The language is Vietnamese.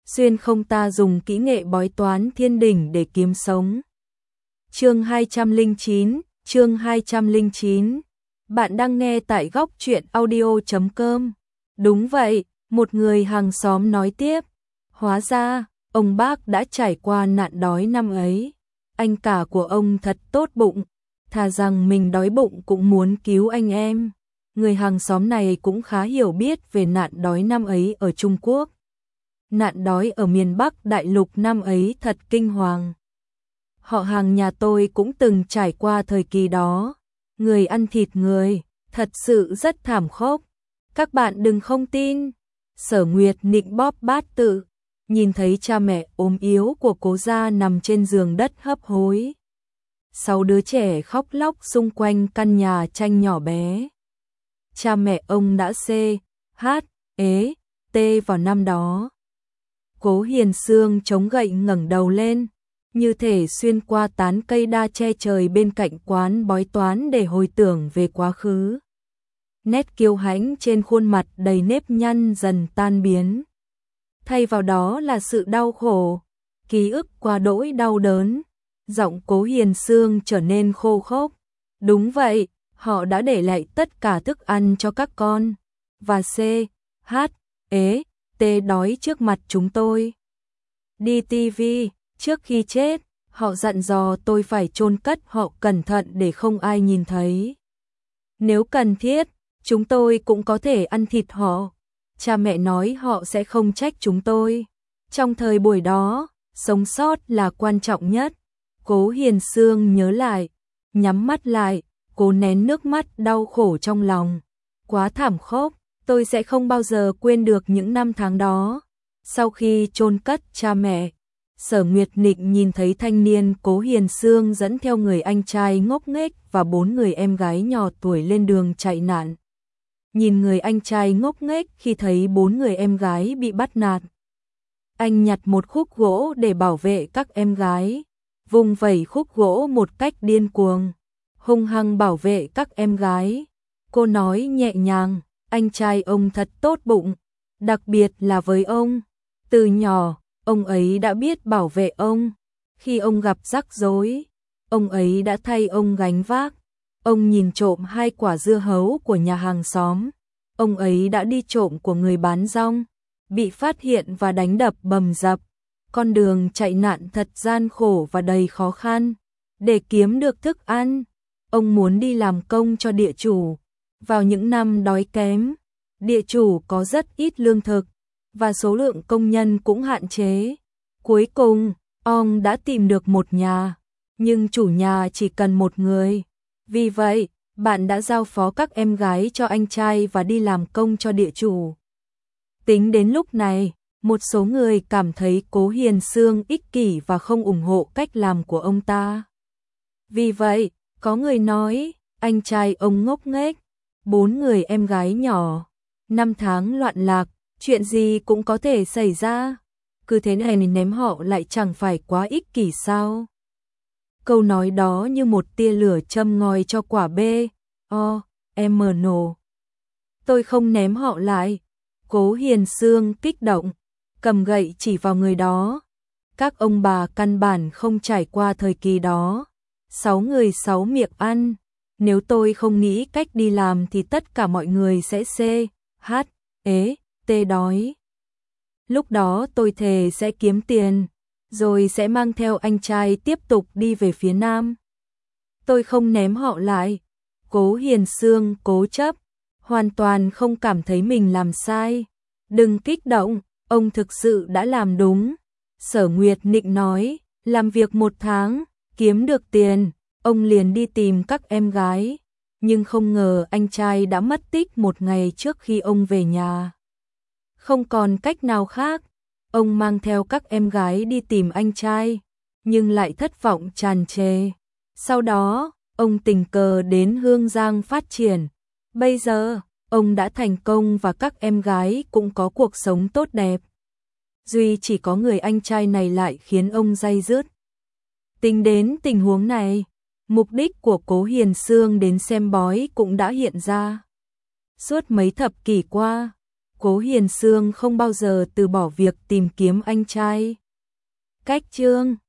xuyên không ta dùng kỹ nghệ bói toán thiên đỉnh để kiếm sống. Chương 209. Bạn đang nghe tại góc truyện audio.com. Đúng vậy, một người hàng xóm nói tiếp. Hóa ra, ông bác đã trải qua nạn đói năm ấy. Anh cả của ông thật tốt bụng, thà rằng mình đói bụng cũng muốn cứu anh em. Người hàng xóm này cũng khá hiểu biết về nạn đói năm ấy ở Trung Quốc. Nạn đói ở miền Bắc đại lục năm ấy thật kinh hoàng. Họ hàng nhà tôi cũng từng trải qua thời kỳ đó. Người ăn thịt người, thật sự rất thảm khốc. Các bạn đừng không tin. Sở Nguyệt nịnh bóp bát tự, nhìn thấy cha mẹ ốm yếu của cố gia nằm trên giường đất hấp hối. 6 đứa trẻ khóc lóc xung quanh căn nhà tranh nhỏ bé. Cha mẹ ông đã C.H.E.T vào năm đó. Cố Hiền Sương chống gậy ngẩng đầu lên, như thể xuyên qua tán cây đa che trời bên cạnh quán bói toán để hồi tưởng về quá khứ. Nét kiêu hãnh trên khuôn mặt đầy nếp nhăn dần tan biến. Thay vào đó là sự đau khổ, ký ức quá đỗi đau đớn. Giọng Cố Hiền Sương trở nên khô khốc. Đúng vậy, họ đã để lại tất cả thức ăn cho các con. Và C.H.E.T đói trước mặt chúng tôi. Đi tivi, trước khi chết, họ dặn dò tôi phải chôn cất họ cẩn thận để không ai nhìn thấy. Nếu cần thiết, chúng tôi cũng có thể ăn thịt họ. Cha mẹ nói họ sẽ không trách chúng tôi. Trong thời buổi đó, sống sót là quan trọng nhất. Cố Hiền Sương nhớ lại, nhắm mắt lại, cố nén nước mắt đau khổ trong lòng. Quá thảm khốc, tôi sẽ không bao giờ quên được những năm tháng đó. Sau khi chôn cất cha mẹ, Sở Nguyệt Nịnh nhìn thấy thanh niên Cố Hiền Sương dẫn theo người anh trai ngốc nghếch và 4 người em gái nhỏ tuổi lên đường chạy nạn. Nhìn người anh trai ngốc nghếch khi thấy 4 người em gái bị bắt nạt. Anh nhặt một khúc gỗ để bảo vệ các em gái, vung vẩy khúc gỗ một cách điên cuồng, hung hăng bảo vệ các em gái. Cô nói nhẹ nhàng, anh trai ông thật tốt bụng, đặc biệt là với ông. Từ nhỏ, ông ấy đã biết bảo vệ ông. Khi ông gặp rắc rối, ông ấy đã thay ông gánh vác. Ông nhìn trộm 2 quả dưa hấu của nhà hàng xóm. Ông ấy đã đi trộm của người bán rong, bị phát hiện và đánh đập bầm dập. Con đường chạy nạn thật gian khổ và đầy khó khăn. Để kiếm được thức ăn, ông muốn đi làm công cho địa chủ. Vào những năm đói kém, địa chủ có rất ít lương thực, và số lượng công nhân cũng hạn chế. Cuối cùng, ông đã tìm được một nhà, nhưng chủ nhà chỉ cần một người. Vì vậy, bạn đã giao phó các em gái cho anh trai và đi làm công cho địa chủ. Tính đến lúc này, một số người cảm thấy Cố Hiền Sương ích kỷ và không ủng hộ cách làm của ông ta. Vì vậy, có người nói, anh trai ông ngốc nghếch, 4 người em gái nhỏ, 5 tháng loạn lạc, chuyện gì cũng có thể xảy ra. Cứ thế này ném họ lại chẳng phải quá ích kỷ sao? Câu nói đó như một tia lửa châm ngòi cho quả B.O.M nổ. Tôi không ném họ lại. Cố Hiền Sương kích động, cầm gậy chỉ vào người đó. Các ông bà căn bản không trải qua thời kỳ đó. 6 người 6 miệng ăn. Nếu tôi không nghĩ cách đi làm thì tất cả mọi người sẽ C.H.E.T đói. Lúc đó tôi thề sẽ kiếm tiền, rồi sẽ mang theo anh trai tiếp tục đi về phía Nam. Tôi không ném họ lại. Cố Hiền Sương cố chấp, hoàn toàn không cảm thấy mình làm sai. Đừng kích động, ông thực sự đã làm đúng. Sở Nguyệt Nịnh nói, làm việc 1 tháng, kiếm được tiền, ông liền đi tìm các em gái. Nhưng không ngờ anh trai đã mất tích 1 ngày trước khi ông về nhà. Không còn cách nào khác, ông mang theo các em gái đi tìm anh trai, nhưng lại thất vọng tràn trề. Sau đó, ông tình cờ đến Hương Giang phát triển. Bây giờ, ông đã thành công và các em gái cũng có cuộc sống tốt đẹp. Duy chỉ có người anh trai này lại khiến ông day dứt. Tính đến tình huống này, mục đích của Cố Hiền Sương đến xem bói cũng đã hiện ra. Suốt mấy thập kỷ qua, Cố Hiền Sương không bao giờ từ bỏ việc tìm kiếm anh trai. Cách chương